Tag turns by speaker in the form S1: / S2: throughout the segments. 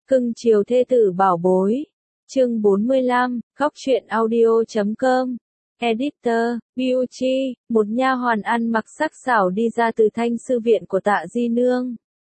S1: Cưng chiều thê tử bảo bối. Chương 45, Góc truyện audio.com. Editor, Beauty, một nha hoàn ăn mặc sắc sảo đi ra từ thanh sư viện của Tạ Di Nương.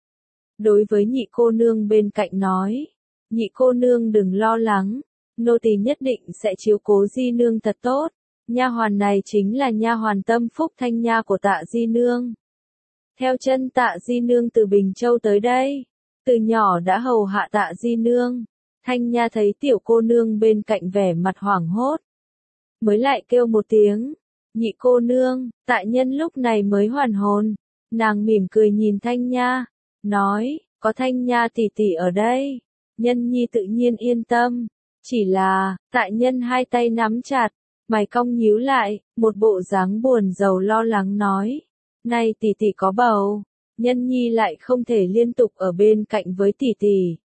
S1: Đối với nhị cô nương bên cạnh nói, nhị cô nương đừng lo lắng, nô tỳ nhất định sẽ chiếu cố Di Nương thật tốt. Nha hoàn này chính là nha hoàn tâm phúc Thanh Nha của Tạ Di Nương. Theo chân Tạ Di Nương từ Bình Châu tới đây, từ nhỏ đã hầu hạ Tạ Di Nương. Thanh Nha thấy tiểu cô nương bên cạnh vẻ mặt hoảng hốt, mới lại kêu một tiếng, nhị cô nương. Tạ Nhân lúc này mới hoàn hồn, nàng mỉm cười nhìn Thanh Nha, nói, có Thanh Nha tỷ tỷ ở đây, Nhân nhi tự nhiên yên tâm. Chỉ là, Tạ Nhân hai tay nắm chặt, mày cong nhíu lại, một bộ dáng buồn rầu lo lắng nói, này tỷ tỷ có bầu, Nhân nhi lại không thể liên tục ở bên cạnh với tỷ tỷ.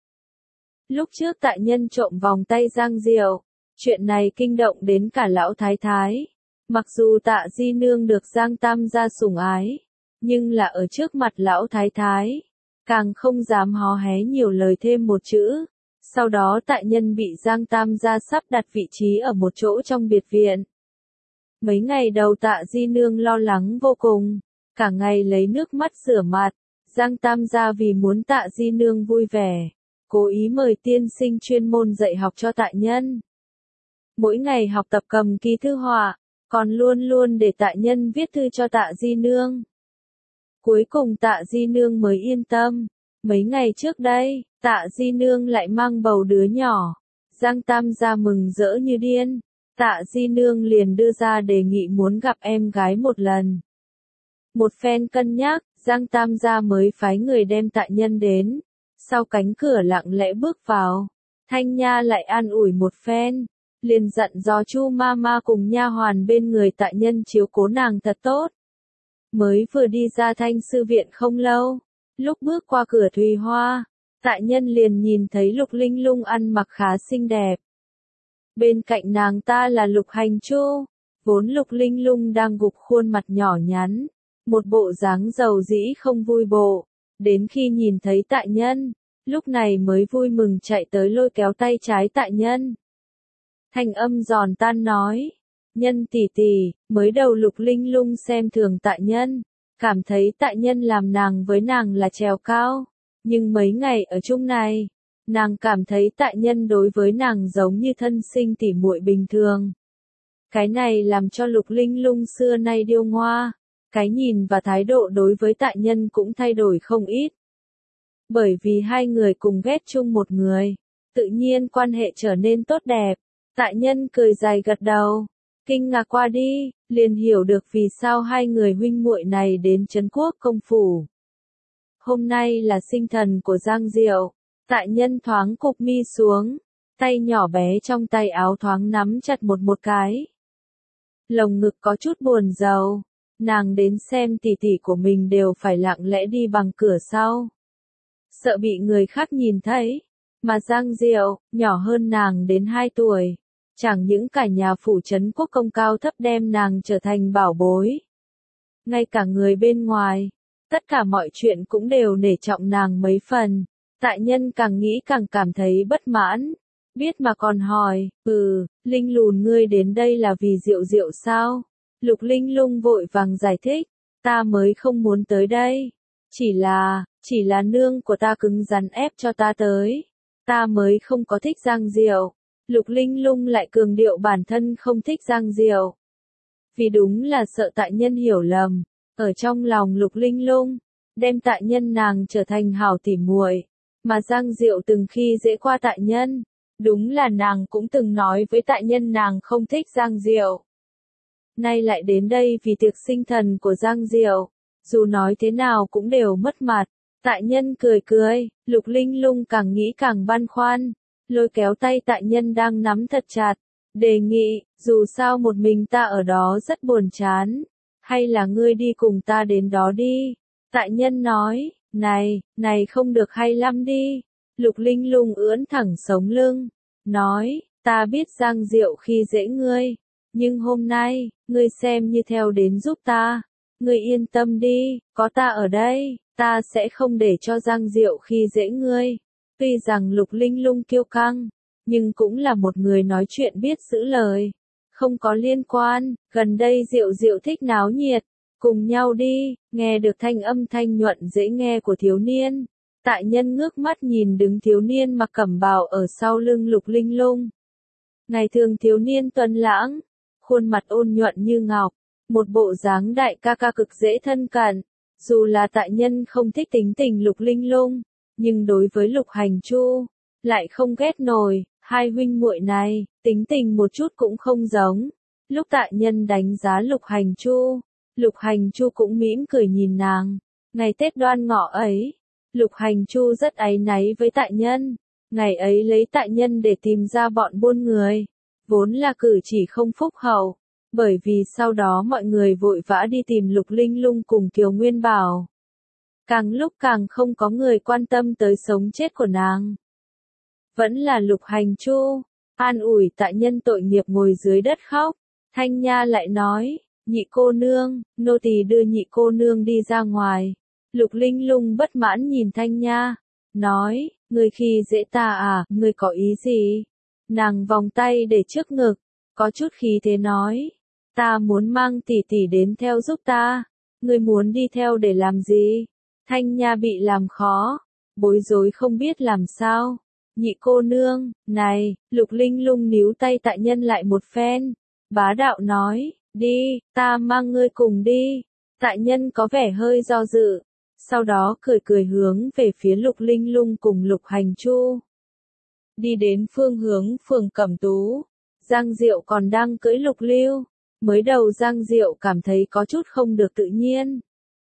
S1: Lúc trước Tạ Nhân trộm vòng tay Giang Diệu, chuyện này kinh động đến cả lão thái thái. Mặc dù Tạ Di Nương được Giang Tam gia sủng ái, nhưng là ở trước mặt lão thái thái, càng không dám hó hé nhiều lời thêm một chữ. Sau đó Tạ Nhân bị Giang Tam gia sắp đặt vị trí ở một chỗ trong biệt viện. Mấy ngày đầu Tạ Di Nương lo lắng vô cùng, cả ngày lấy nước mắt rửa mặt. Giang Tam gia vì muốn Tạ Di Nương vui vẻ, cố ý mời tiên sinh chuyên môn dạy học cho Tạ Nhân. Mỗi ngày học tập cầm ký thư họa, còn luôn luôn để Tạ Nhân viết thư cho Tạ Di Nương. Cuối cùng Tạ Di Nương mới yên tâm. Mấy ngày trước đây, Tạ Di Nương lại mang bầu đứa nhỏ. Giang Tam gia mừng rỡ như điên. Tạ Di Nương liền đưa ra đề nghị muốn gặp em gái một lần. Một phen cân nhắc, Giang Tam gia mới phái người đem Tạ Nhân đến. Sau cánh cửa lặng lẽ bước vào, Thanh Nha lại an ủi một phen, liền dặn dò Chu Mama cùng nha hoàn bên người Tạ Nhân chiếu cố nàng thật tốt. Mới vừa đi ra thanh sư viện không lâu, lúc bước qua cửa Thùy Hoa, Tạ Nhân liền nhìn thấy Lục Linh Lung ăn mặc khá xinh đẹp. Bên cạnh nàng ta là Lục Hành Chu, vốn Lục Linh Lung đang gục khuôn mặt nhỏ nhắn, một bộ dáng dầu dĩ không vui bộ. Đến khi nhìn thấy Tạ Nhân, lúc này mới vui mừng chạy tới lôi kéo tay trái Tạ Nhân. Thanh âm giòn tan nói, Nhân tỷ tỷ. Mới đầu Lục Linh Lung xem thường Tạ Nhân, cảm thấy Tạ Nhân làm nàng với nàng là trèo cao. Nhưng mấy ngày ở chung này, nàng cảm thấy Tạ Nhân đối với nàng giống như thân sinh tỉ muội bình thường. Cái này làm cho Lục Linh Lung xưa nay điêu ngoa, cái nhìn và thái độ đối với Tạ Nhân cũng thay đổi không ít. Bởi vì hai người cùng ghét chung một người, tự nhiên quan hệ trở nên tốt đẹp. Tạ Nhân cười dài gật đầu, kinh ngạc qua đi, liền hiểu được vì sao hai người huynh muội này đến Trấn Quốc công phủ. Hôm nay là sinh thần của Giang Diệu. Tạ Nhân thoáng cụp mi xuống, tay nhỏ bé trong tay áo thoáng nắm chặt một cái. Lồng ngực có chút buồn rầu, nàng đến xem tỷ tỷ của mình đều phải lặng lẽ đi bằng cửa sau. Sợ bị người khác nhìn thấy, mà Giang Diệu, nhỏ hơn nàng đến 2 tuổi. Chẳng những cả nhà phủ Trấn Quốc công cao thấp đem nàng trở thành bảo bối. Ngay cả người bên ngoài, tất cả mọi chuyện cũng đều nể trọng nàng mấy phần. Tạ Nhân càng nghĩ càng cảm thấy bất mãn. Biết mà còn hỏi, Linh lùn ngươi đến đây là vì Diệu Diệu sao? Lục Linh Lung vội vàng giải thích, ta mới không muốn tới đây. Chỉ là nương của ta cứng rắn ép cho ta tới. Ta mới không có thích Giang Diệu. Lục Linh Lung lại cường điệu bản thân không thích Giang Diệu. Vì đúng là sợ Tạ Nhân hiểu lầm, ở trong lòng Lục Linh Lung, đem Tạ Nhân nàng trở thành hảo tỉ muội, mà Giang Diệu từng khi dễ qua Tạ Nhân, đúng là nàng cũng từng nói với Tạ Nhân nàng không thích Giang Diệu. Nay lại đến đây vì tiệc sinh thần của Giang Diệu, dù nói thế nào cũng đều mất mặt. Tạ Nhân cười cười, Lục Linh Lung càng nghĩ càng băn khoăn, lôi kéo tay Tạ Nhân đang nắm thật chặt, đề nghị, dù sao một mình ta ở đó rất buồn chán, hay là ngươi đi cùng ta đến đó đi. Tạ Nhân nói, này không được hay lắm đi. Lục Linh Lung ưỡn thẳng sống lưng, nói, ta biết Giang Diệu khi dễ ngươi, nhưng hôm nay, ngươi xem như theo đến giúp ta. Ngươi yên tâm đi, có ta ở đây, ta sẽ không để cho Giang Diệu khi dễ ngươi. Tuy rằng Lục Linh Lung kiêu căng, nhưng cũng là một người nói chuyện biết giữ lời. Không có liên quan, gần đây Diệu Diệu thích náo nhiệt, cùng nhau đi, nghe được thanh âm thanh nhuận dễ nghe của thiếu niên. Tại nhân ngước mắt nhìn đứng thiếu niên mặc cẩm bào ở sau lưng Lục Linh Lung. Ngày thường thiếu niên tuấn lãng, khuôn mặt ôn nhuận như ngọc, một bộ dáng đại ca ca cực dễ thân cận. Dù là tại nhân không thích tính tình Lục Linh Lung, nhưng đối với Lục Hành Chu, lại không ghét nổi, hai huynh muội này, tính tình một chút cũng không giống. Lúc tại nhân đánh giá Lục Hành Chu cũng mỉm cười nhìn nàng. Ngày Tết Đoan Ngọ ấy, Lục Hành Chu rất áy náy với tại nhân. Ngày ấy lấy tại nhân để tìm ra bọn buôn người, vốn là cử chỉ không phúc hậu, bởi vì sau đó mọi người vội vã đi tìm Lục Linh Lung cùng Kiều Nguyên Bảo. Càng lúc càng không có người quan tâm tới sống chết của nàng. Vẫn là Lục Hành Chu, an ủi tại nhân tội nghiệp ngồi dưới đất khóc. Thanh Nha lại nói, nhị cô nương, nô tỳ đưa nhị cô nương đi ra ngoài. Lục Linh Lung bất mãn nhìn Thanh Nha, nói, ngươi khi dễ ta à, ngươi có ý gì? Nàng vòng tay để trước ngực, có chút khí thế nói, ta muốn mang tỷ tỷ đến theo giúp ta, ngươi muốn đi theo để làm gì? Thanh Nha bị làm khó, bối rối không biết làm sao. Nhị cô nương, này, Lục Linh Lung níu tay tại nhân lại một phen, bá đạo nói, đi, ta mang ngươi cùng đi. Tại nhân có vẻ hơi do dự, sau đó cười cười hướng về phía Lục Linh Lung cùng Lục Hành Chu. Đi đến phương hướng phường Cẩm Tú, Giang Diệu còn đang cưỡi Lục Lưu, mới đầu Giang Diệu cảm thấy có chút không được tự nhiên.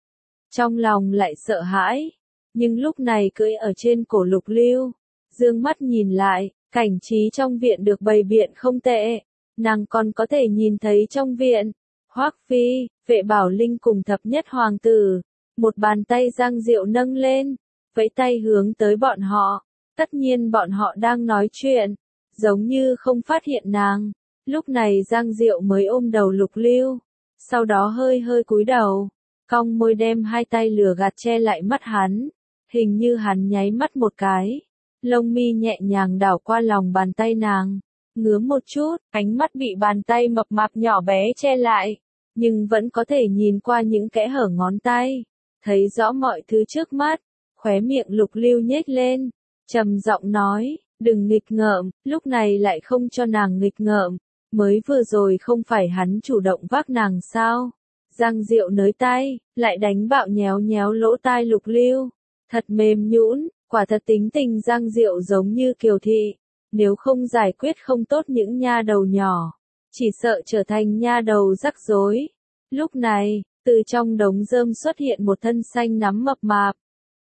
S1: Trong lòng lại sợ hãi, nhưng lúc này cưỡi ở trên cổ Lục Lưu, dương mắt nhìn lại, cảnh trí trong viện được bày biện không tệ, nàng còn có thể nhìn thấy trong viện, Hoắc Phi, Vệ Bảo Linh cùng thập nhất hoàng tử, một bàn tay Giang Diệu nâng lên, vẫy tay hướng tới bọn họ, tất nhiên bọn họ đang nói chuyện, giống như không phát hiện nàng. Lúc này Giang Diệu mới ôm đầu Lục Lưu, sau đó hơi hơi cúi đầu, cong môi đem hai tay lừa gạt che lại mắt hắn, hình như hắn nháy mắt một cái. Lông mi nhẹ nhàng đảo qua lòng bàn tay nàng, ngứa một chút, ánh mắt bị bàn tay mập mạp nhỏ bé che lại, nhưng vẫn có thể nhìn qua những kẽ hở ngón tay, thấy rõ mọi thứ trước mắt. Khóe miệng Lục Lưu nhếch lên, trầm giọng nói, đừng nghịch ngợm, lúc này lại không cho nàng nghịch ngợm, mới vừa rồi không phải hắn chủ động vác nàng sao? Giang Diệu nới tay, lại đánh bạo nhéo nhéo lỗ tai Lục Lưu, thật mềm nhũn. Quả thật tính tình Giang Diệu giống như Kiều Thị, nếu không giải quyết không tốt những nha đầu nhỏ, chỉ sợ trở thành nha đầu rắc rối. Lúc này, từ trong đống rơm xuất hiện một thân xanh nắm mập mạp.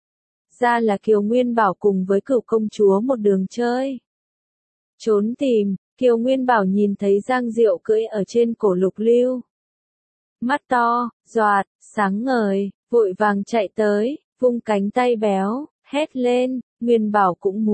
S1: Ra là Kiều Nguyên Bảo cùng với Cửu công chúa một đường chơi. Trốn tìm, Kiều Nguyên Bảo nhìn thấy Giang Diệu cưỡi ở trên cổ Lục Lưu. Mắt to, doạt, sáng ngời, vội vàng chạy tới, vung cánh tay béo. Hét lên, Nguyên Bảo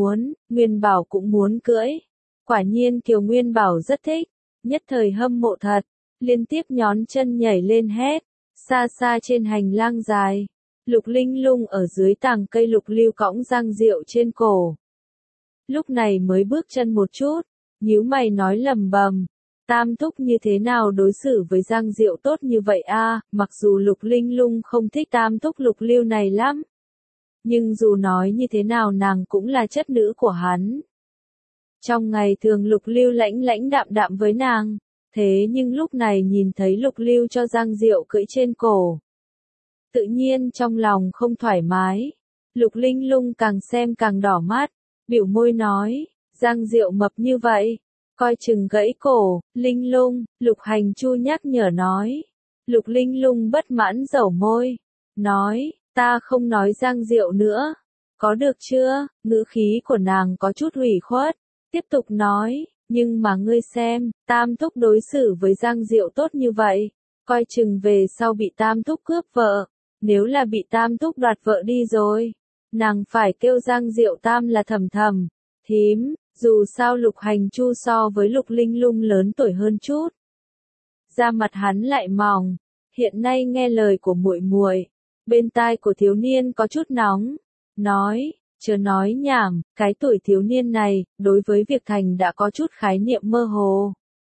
S1: cũng muốn cưỡi. Quả nhiên Kiều Nguyên Bảo rất thích, nhất thời hâm mộ thật, liên tiếp nhón chân nhảy lên hét. Xa xa trên hành lang dài, Lục Linh Lung ở dưới tàng cây Lục Lưu cõng Giang Diệu trên cổ. Lúc này mới bước chân một chút, nhíu mày nói lầm bầm, Tam thúc như thế nào đối xử với Giang Diệu tốt như vậy a? Mặc dù Lục Linh Lung không thích Tam thúc Lục Lưu này lắm, nhưng dù nói như thế nào nàng cũng là chất nữ của hắn. Trong ngày thường Lục Lưu lãnh lãnh đạm đạm với nàng, thế nhưng lúc này nhìn thấy Lục Lưu cho Giang Diệu cưỡi trên cổ, tự nhiên trong lòng không thoải mái. Lục Linh Lung càng xem càng đỏ mắt, biểu môi nói, Giang Diệu mập như vậy, coi chừng gãy cổ. Linh Lung, Lục Hành Chu nhắc nhở nói. Lục Linh Lung bất mãn dẩu môi, nói, ta không nói Giang Diệu nữa, có được chưa? Ngữ khí của nàng có chút ủy khuất, tiếp tục nói, nhưng mà ngươi xem, Tam thúc đối xử với Giang Diệu tốt như vậy, coi chừng về sau bị Tam thúc cướp vợ, nếu là bị Tam thúc đoạt vợ đi rồi, nàng phải kêu Giang Diệu Tam là thầm thầm. Thím, dù sao Lục Hành Chu so với Lục Linh Lung lớn tuổi hơn chút, da mặt hắn lại mỏng, hiện nay nghe lời của muội muội, bên tai của thiếu niên có chút nóng, nói, Chớ nói nhảm, cái tuổi thiếu niên này, đối với việc thành đã có chút khái niệm mơ hồ.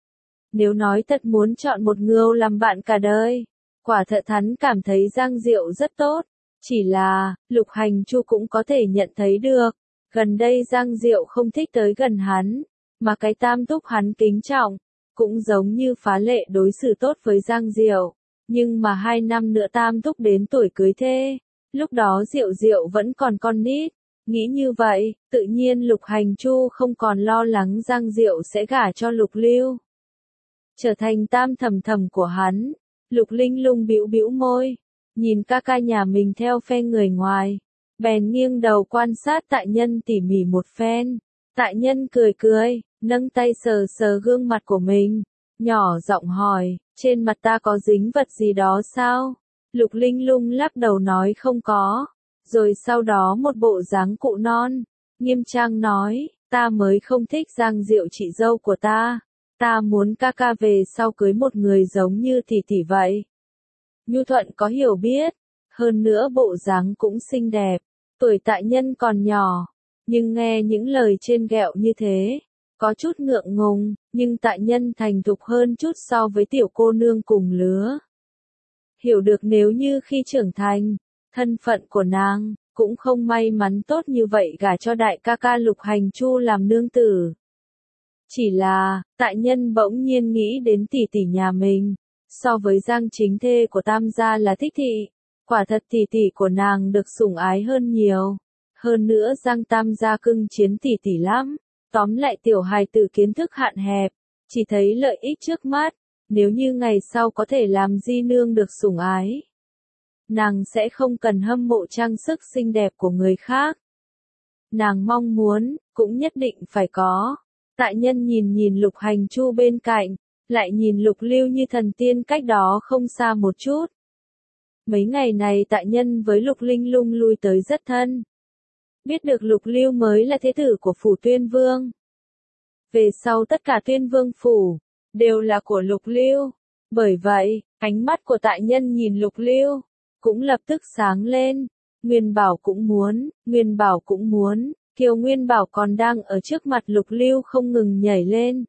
S1: Nếu nói thật muốn chọn một người làm bạn cả đời, quả thật hắn cảm thấy Giang Diệu rất tốt. Chỉ là, Lục Hành Chu cũng có thể nhận thấy được, gần đây Giang Diệu không thích tới gần hắn, mà cái Tam Thúc hắn kính trọng, cũng giống như phá lệ đối xử tốt với Giang Diệu. Nhưng mà 2 năm nữa Tam Thúc đến tuổi cưới thê, lúc đó Diệu Diệu vẫn còn con nít. Nghĩ như vậy, tự nhiên Lục Hành Chu không còn lo lắng Giang Diệu sẽ gả cho Lục Lưu. Trở thành tam thầm thầm của hắn, Lục Linh Lung bĩu bĩu môi, nhìn ca ca nhà mình theo phe người ngoài, bèn nghiêng đầu quan sát Tại Nhân tỉ mỉ một phen. Tại Nhân cười cười, nâng tay sờ sờ gương mặt của mình, nhỏ giọng hỏi, trên mặt ta có dính vật gì đó sao? Lục Linh Lung lắc đầu nói không có, rồi sau đó một bộ dáng cụ non, nghiêm trang nói, ta mới không thích Giang Diệu chị dâu của ta muốn ca ca về sau cưới một người giống như tỷ tỷ vậy. Nhu Thuận có hiểu biết, hơn nữa bộ dáng cũng xinh đẹp, tuổi Tại Nhân còn nhỏ, nhưng nghe những lời trên ghẹo như thế, có chút ngượng ngùng, nhưng Tại Nhân thành thục hơn chút so với tiểu cô nương cùng lứa. Hiểu được nếu như khi trưởng thành, thân phận của nàng, cũng không may mắn tốt như vậy gả cho đại ca ca Lục Hành Chu làm nương tử. Chỉ là, Tại Nhân bỗng nhiên nghĩ đến tỷ tỷ nhà mình, so với Giang chính thê của Tam gia là Thích Thị, quả thật tỷ tỷ của nàng được sủng ái hơn nhiều. Hơn nữa Giang Tam gia cưng chiến tỷ tỷ lắm, tóm lại tiểu hài tử kiến thức hạn hẹp, chỉ thấy lợi ích trước mắt, nếu như ngày sau có thể làm di nương được sủng ái, nàng sẽ không cần hâm mộ trang sức xinh đẹp của người khác. Nàng mong muốn, cũng nhất định phải có. Tại Nhân nhìn nhìn Lục Hành Chu bên cạnh, lại nhìn Lục Lưu như thần tiên cách đó không xa một chút. Mấy ngày này Tại Nhân với Lục Linh Lung lui tới rất thân. Biết được Lục Lưu mới là thế tử của phủ Tuyên Vương. Về sau tất cả Tuyên Vương phủ, đều là của Lục Lưu. Bởi vậy, ánh mắt của Tại Nhân nhìn Lục Lưu, cũng lập tức sáng lên. Nguyên Bảo cũng muốn. Kiều Nguyên Bảo còn đang ở trước mặt Lục Lưu không ngừng nhảy lên.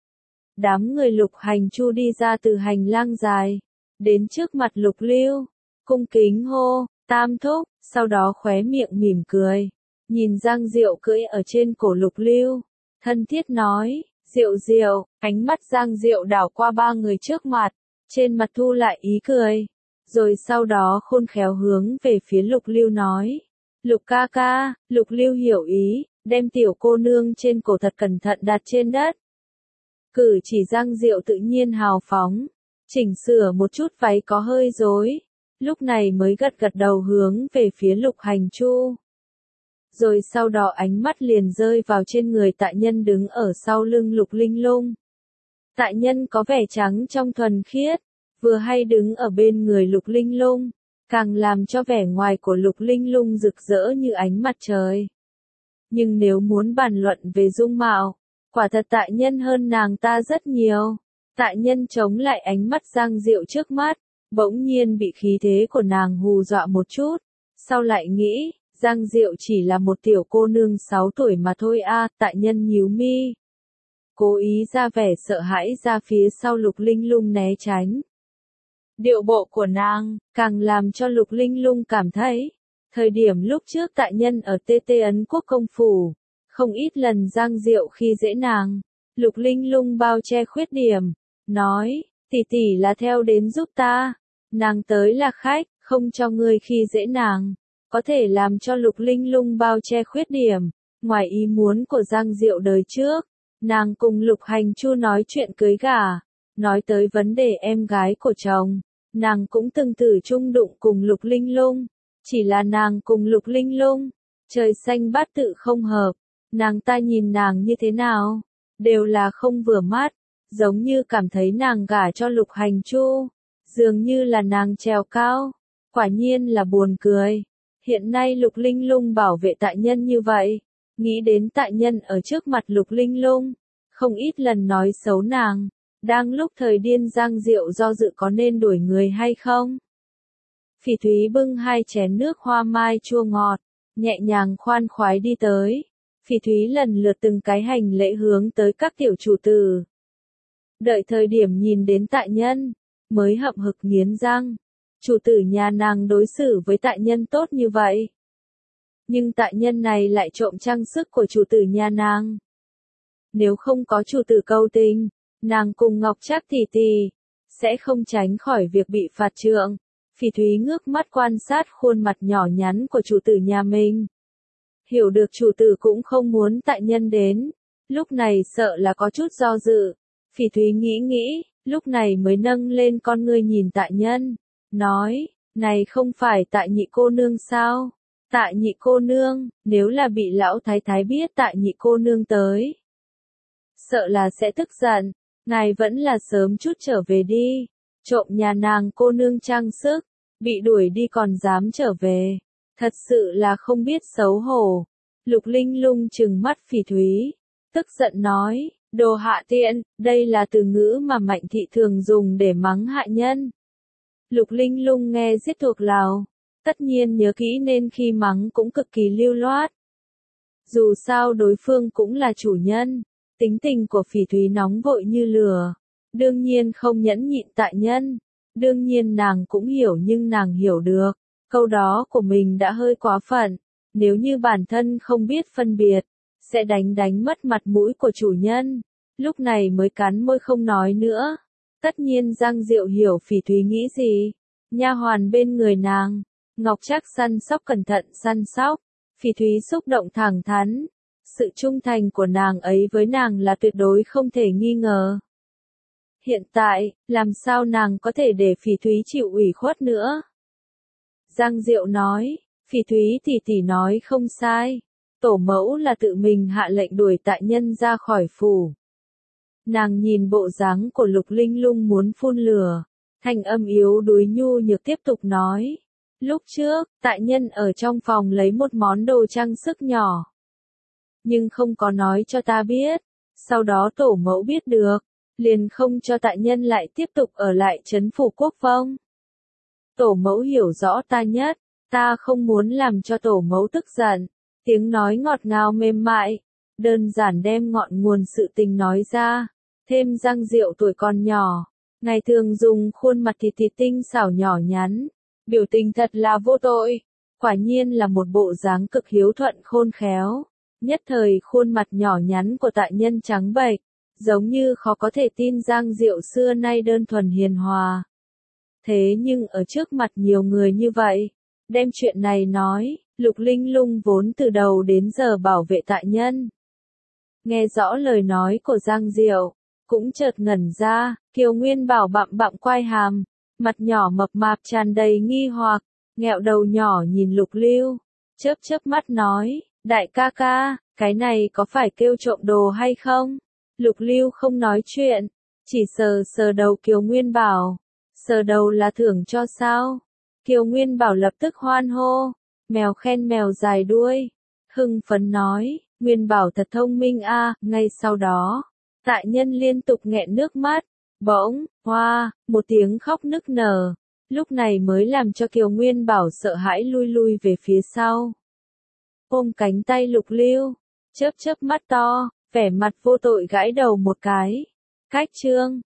S1: Đám người Lục Hành Chu đi ra từ hành lang dài, đến trước mặt Lục Lưu, cung kính hô, Tam Thúc, sau đó khóe miệng mỉm cười, nhìn Giang Diệu cưỡi ở trên cổ Lục Lưu, thân thiết nói, Diệu Diệu, ánh mắt Giang Diệu đảo qua 3 người trước mặt, trên mặt thu lại ý cười, rồi sau đó khôn khéo hướng về phía Lục Lưu nói. Lục ca ca, Lục Lưu hiểu ý, đem tiểu cô nương trên cổ thật cẩn thận đặt trên đất. Cử chỉ Giang Diệu tự nhiên hào phóng, chỉnh sửa một chút váy có hơi rối, lúc này mới gật gật đầu hướng về phía Lục Hành Chu. Rồi sau đó ánh mắt liền rơi vào trên người Tại Nhân đứng ở sau lưng Lục Linh Lung. Tại Nhân có vẻ trắng trong thuần khiết, vừa hay đứng ở bên người Lục Linh Lung, càng làm cho vẻ ngoài của Lục Linh Lung rực rỡ như ánh mặt trời. Nhưng nếu muốn bàn luận về dung mạo, quả thật Tại Nhân hơn nàng ta rất nhiều. Tại Nhân chống lại ánh mắt Giang Diệu trước mắt, bỗng nhiên bị khí thế của nàng hù dọa một chút, sau lại nghĩ, Giang Diệu chỉ là một tiểu cô nương 6 tuổi mà thôi a. Tại Nhân nhíu mi, cố ý ra vẻ sợ hãi ra phía sau Lục Linh Lung né tránh. Điệu bộ của nàng, càng làm cho Lục Linh Lung cảm thấy, thời điểm lúc trước Tại Nhân ở TT Ấn Quốc công phủ, không ít lần Giang Diệu khi dễ nàng, Lục Linh Lung bao che khuyết điểm, nói, tỷ tỷ là theo đến giúp ta, nàng tới là khách, không cho ngươi khi dễ nàng, có thể làm cho Lục Linh Lung bao che khuyết điểm, ngoài ý muốn của Giang Diệu đời trước, nàng cùng Lục Hành Chu nói chuyện cưới gả, nói tới vấn đề em gái của chồng, nàng cũng từng thử chung đụng cùng Lục Linh Lung, chỉ là nàng cùng Lục Linh Lung, trời xanh bát tự không hợp, nàng ta nhìn nàng như thế nào, đều là không vừa mắt, giống như cảm thấy nàng gả cho Lục Hành Chu, dường như là nàng trèo cao, quả nhiên là buồn cười. Hiện nay Lục Linh Lung bảo vệ Tại Nhân như vậy, nghĩ đến Tại Nhân ở trước mặt Lục Linh Lung, không ít lần nói xấu nàng, đang lúc thời điên Giang Diệu do dự có nên đuổi người hay không. Phỉ Thúy bưng 2 chén nước hoa mai chua ngọt, nhẹ nhàng khoan khoái đi tới. Phỉ Thúy lần lượt từng cái hành lễ hướng tới các tiểu chủ tử. Đợi thời điểm nhìn đến tại nhân, mới hậm hực nghiến răng. Chủ tử nhà nàng đối xử với tại nhân tốt như vậy. Nhưng tại nhân này lại trộm trang sức của chủ tử nhà nàng. Nếu không có chủ tử câu tình, nàng cùng Ngọc Trác tỷ tỷ, sẽ không tránh khỏi việc bị phạt trượng. Phỉ Thúy ngước mắt quan sát khuôn mặt nhỏ nhắn của chủ tử nhà mình. Hiểu được chủ tử cũng không muốn tại nhân đến, lúc này sợ là có chút do dự. Phỉ Thúy nghĩ nghĩ, lúc này mới nâng lên con ngươi nhìn tại nhân, nói, này không phải tại nhị cô nương sao? Tại nhị cô nương, nếu là bị lão thái thái biết tại nhị cô nương tới, sợ là sẽ tức giận, ngài vẫn là sớm chút trở về đi, trộm nhà nàng cô nương trang sức, bị đuổi đi còn dám trở về, thật sự là không biết xấu hổ. Lục Linh Lung trừng mắt Phỉ Thúy, tức giận nói, đồ hạ tiện, đây là từ ngữ mà Mạnh thị thường dùng để mắng hạ nhân. Lục Linh Lung nghe giết thuộc lòng, tất nhiên nhớ kỹ nên khi mắng cũng cực kỳ lưu loát. Dù sao đối phương cũng là chủ nhân, tính tình của Phỉ Thúy nóng vội như lửa, đương nhiên không nhẫn nhịn tại nhân, đương nhiên nàng cũng hiểu nhưng nàng hiểu được, câu đó của mình đã hơi quá phận, nếu như bản thân không biết phân biệt, sẽ đánh mất mặt mũi của chủ nhân, lúc này mới cắn môi không nói nữa. Tất nhiên Giang Diệu hiểu Phỉ Thúy nghĩ gì, nha hoàn bên người nàng, Ngọc Trác săn sóc cẩn thận săn sóc, Phỉ Thúy xúc động thẳng thắn, sự trung thành của nàng ấy với nàng là tuyệt đối không thể nghi ngờ. Hiện tại, làm sao nàng có thể để Phỉ Thúy chịu ủy khuất nữa? Giang Diệu nói, Phỉ Thúy tỷ tỷ nói không sai, tổ mẫu là tự mình hạ lệnh đuổi tại nhân ra khỏi phủ. Nàng nhìn bộ dáng của Lục Linh Lung muốn phun lửa, thanh âm yếu đuối nhu nhược tiếp tục nói. Lúc trước, tại nhân ở trong phòng lấy một món đồ trang sức nhỏ. Nhưng không có nói cho ta biết, sau đó tổ mẫu biết được, liền không cho tại nhân lại tiếp tục ở lại trấn phủ Quốc Phong. Tổ mẫu hiểu rõ ta nhất, ta không muốn làm cho tổ mẫu tức giận, tiếng nói ngọt ngào mềm mại, đơn giản đem ngọn nguồn sự tình nói ra. Thêm Giang Diệu tuổi còn nhỏ, ngày thường dùng khuôn mặt thịt tinh xảo nhỏ nhắn, biểu tình thật là vô tội, quả nhiên là một bộ dáng cực hiếu thuận khôn khéo. Nhất thời khuôn mặt nhỏ nhắn của tại nhân trắng bệch, giống như khó có thể tin Giang Diệu xưa nay đơn thuần hiền hòa. Thế nhưng ở trước mặt nhiều người như vậy, đem chuyện này nói, Lục Linh Lung vốn từ đầu đến giờ bảo vệ tại nhân. Nghe rõ lời nói của Giang Diệu, cũng chợt ngẩn ra, Kiều Nguyên Bảo bặm bặm quai hàm, mặt nhỏ mập mạp tràn đầy nghi hoặc, nghẹo đầu nhỏ nhìn Lục Lưu, chớp mắt nói, đại ca ca, cái này có phải kêu trộm đồ hay không? Lục Lưu không nói chuyện, chỉ sờ đầu Kiều Nguyên Bảo, sờ đầu là thưởng cho sao? Kiều Nguyên Bảo lập tức hoan hô, mèo khen mèo dài đuôi, hưng phấn nói, Nguyên Bảo thật thông minh a. Ngay sau đó, tại nhân liên tục nghẹn nước mắt, bỗng, hoa, một tiếng khóc nức nở, lúc này mới làm cho Kiều Nguyên Bảo sợ hãi lui về phía sau. Ôm cánh tay Lục Lưu, chớp mắt to, vẻ mặt vô tội gãi đầu một cái. Cách chương